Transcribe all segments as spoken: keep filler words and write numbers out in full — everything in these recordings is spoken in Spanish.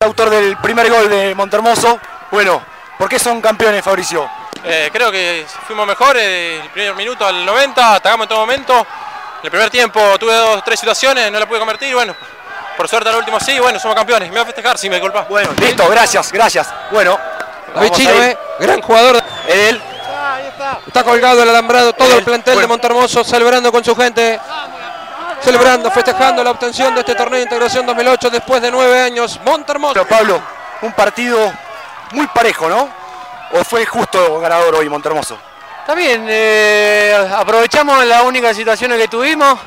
autor del primer gol de Montermoso. Bueno, ¿por qué son campeones, Fabricio? Eh, creo que fuimos mejores, el primer minuto al noventa, atacamos en todo momento. El primer tiempo tuve dos, tres situaciones, no la pude convertir, bueno, por suerte al último sí, bueno, somos campeones. Me voy a festejar, sí, me disculpa. Bueno, listo, gracias, gracias. Bueno, David Chino, eh, gran jugador. Edel. Ahí está. Está colgado el alambrado, todo Edel. El plantel bueno. de Montermoso, celebrando con su gente. Celebrando, festejando la obtención de este torneo de integración dos mil ocho después de nueve años. Montermoso. Pero Pablo, un partido muy parejo, ¿no? ¿O fue justo ganador hoy Montermoso? Está bien, eh, aprovechamos las únicas situaciones que tuvimos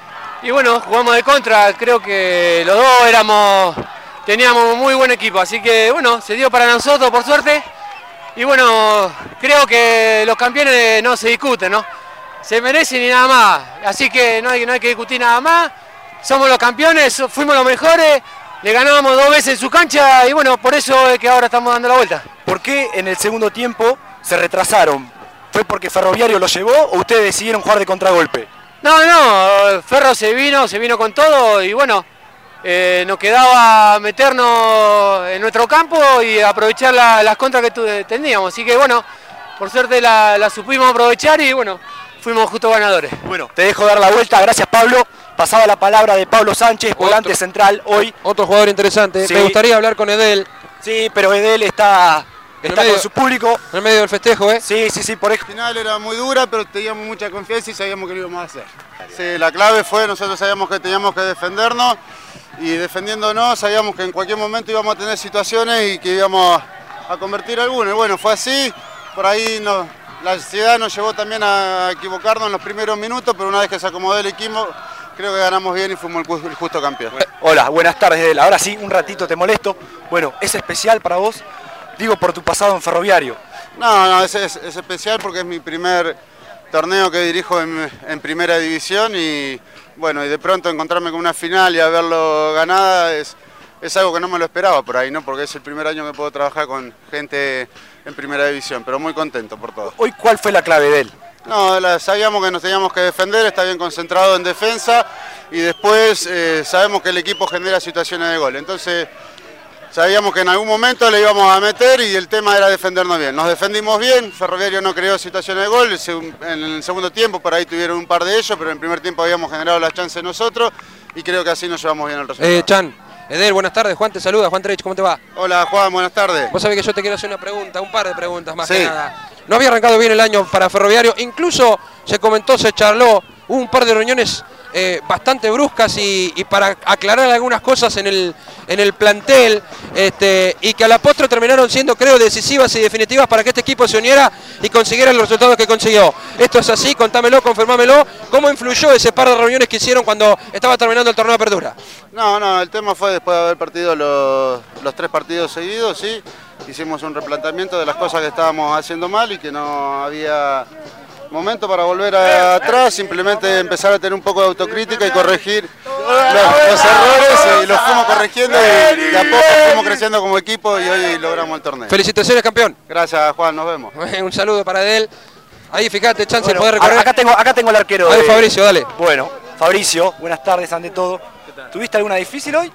y bueno, jugamos de contra. Creo que los dos éramos, teníamos un muy buen equipo, así que bueno, se dio para nosotros por suerte. Y bueno, creo que los campeones no se discuten, ¿no? Se merecen y nada más, así que no hay, no hay que discutir nada más. Somos los campeones, fuimos los mejores, le ganamos dos veces en su cancha y bueno, por eso es que ahora estamos dando la vuelta. ¿Por qué en el segundo tiempo se retrasaron? ¿Fue porque Ferroviario lo llevó o ustedes decidieron jugar de contragolpe? No, no, Ferro se vino, se vino con todo y bueno, eh, nos quedaba meternos en nuestro campo y aprovechar la, las contras que teníamos. Así que bueno, por suerte la, la supimos aprovechar y bueno, fuimos justo ganadores. Bueno, te dejo dar la vuelta, gracias Pablo. Pasaba la palabra de Pablo Sánchez, volante central hoy. Otro jugador interesante, sí. Me gustaría hablar con Edel. Sí, pero Edel está... En Está medio, con su público. En el medio del festejo, ¿eh? Sí, sí, sí, por eso. La final era muy dura, pero teníamos mucha confianza y sabíamos que lo íbamos a hacer. Sí, la clave fue, nosotros sabíamos que teníamos que defendernos y defendiéndonos sabíamos que en cualquier momento íbamos a tener situaciones y que íbamos a convertir alguna. Y bueno, fue así, por ahí nos, la ansiedad nos llevó también a equivocarnos en los primeros minutos, pero una vez que se acomodó el equipo, creo que ganamos bien y fuimos el justo campeón. Hola, buenas tardes, Edel. Ahora sí, un ratito te molesto. Bueno, ¿es especial para vos? Digo, por tu pasado en Ferroviario. No, no, es, es, es especial porque es mi primer torneo que dirijo en, en primera división y bueno, y de pronto encontrarme con una final y haberlo ganada es, es algo que no me lo esperaba por ahí, ¿no? Porque es el primer año que puedo trabajar con gente en primera división, pero muy contento por todo. ¿Hoy cuál fue la clave de él? No, la, sabíamos que nos teníamos que defender, está bien concentrado en defensa y después eh, sabemos que el equipo genera situaciones de gol, entonces... Sabíamos que en algún momento le íbamos a meter y el tema era defendernos bien. Nos defendimos bien, Ferroviario no creó situaciones de gol, en el segundo tiempo por ahí tuvieron un par de ellos, pero en el primer tiempo habíamos generado las chances nosotros y creo que así nos llevamos bien el resultado. Eh, Chan, Edel, buenas tardes, Juan te saluda, Juan Trech, ¿cómo te va? Hola Juan, buenas tardes. Vos sabés que yo te quiero hacer una pregunta, un par de preguntas más sí. que nada. No había arrancado bien el año para Ferroviario, incluso se comentó, se charló, hubo un par de reuniones eh, bastante bruscas y, y para aclarar algunas cosas en el, en el plantel este, y que a la postre terminaron siendo, creo, decisivas y definitivas para que este equipo se uniera y consiguiera los resultados que consiguió. Esto es así, contámelo, confirmámelo. ¿Cómo influyó ese par de reuniones que hicieron cuando estaba terminando el torneo de apertura? No, no, el tema fue después de haber partido los, los tres partidos seguidos, sí. Hicimos un replanteamiento de las cosas que estábamos haciendo mal y que no había momento para volver a, atrás, simplemente empezar a tener un poco de autocrítica y corregir los, los errores y los fuimos corrigiendo y de a poco fuimos creciendo como equipo y hoy logramos el torneo. Felicitaciones, campeón. Gracias, Juan, nos vemos. Un saludo para Edel. Ahí, fíjate, chance bueno, de poder recorrer. Acá tengo, acá tengo el arquero. Ahí, de... Fabricio, dale. Bueno, Fabricio, buenas tardes ante todo. ¿Tuviste alguna difícil hoy?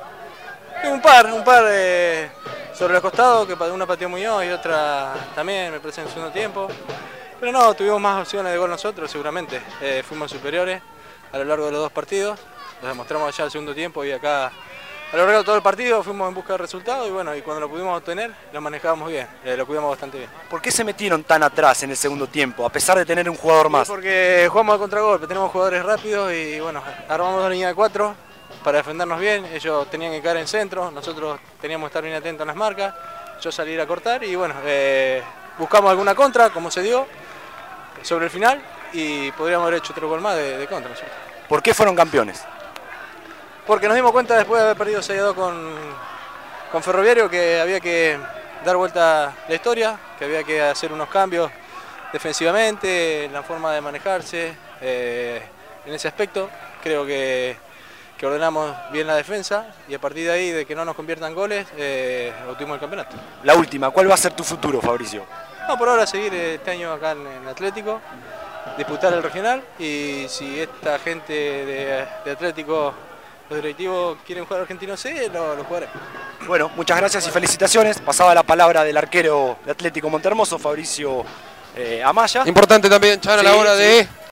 Un par, un par eh, sobre los costados, que una pateó Muñoz y otra también, me parece en el segundo tiempo. Pero no, tuvimos más opciones de gol nosotros, seguramente. Eh, fuimos superiores a lo largo de los dos partidos. Los demostramos allá el segundo tiempo y acá a lo largo de todo el partido fuimos en busca de resultados y bueno, y cuando lo pudimos obtener lo manejábamos bien, eh, lo cuidamos bastante bien. ¿Por qué se metieron tan atrás en el segundo tiempo, a pesar de tener un jugador más? Sí, porque jugamos al contragolpe, tenemos jugadores rápidos y bueno, armamos una línea de cuatro para defendernos bien. Ellos tenían que caer en centro, nosotros teníamos que estar bien atentos en las marcas, yo salir a cortar y bueno, eh, buscamos alguna contra, como se dio sobre el final y podríamos haber hecho otro gol más de, de contra. ¿Sí? ¿Por qué fueron campeones? Porque nos dimos cuenta después de haber perdido seis a dos con, con Ferroviario que había que dar vuelta la historia, que había que hacer unos cambios defensivamente, en la forma de manejarse. Eh, en ese aspecto creo que, que ordenamos bien la defensa y a partir de ahí, de que no nos conviertan goles, eh, obtuvimos el campeonato. La última, ¿cuál va a ser tu futuro, Fabricio? No, por ahora seguir este año acá en, en Atlético, disputar el regional y si esta gente de, de Atlético, los directivos quieren jugar Argentino C, lo, lo jugaré. Bueno, muchas gracias y felicitaciones. Pasaba la palabra del arquero de Atlético Montermoso, Fabricio eh, Amaya. Importante también, Chan, a la Sí, hora sí. de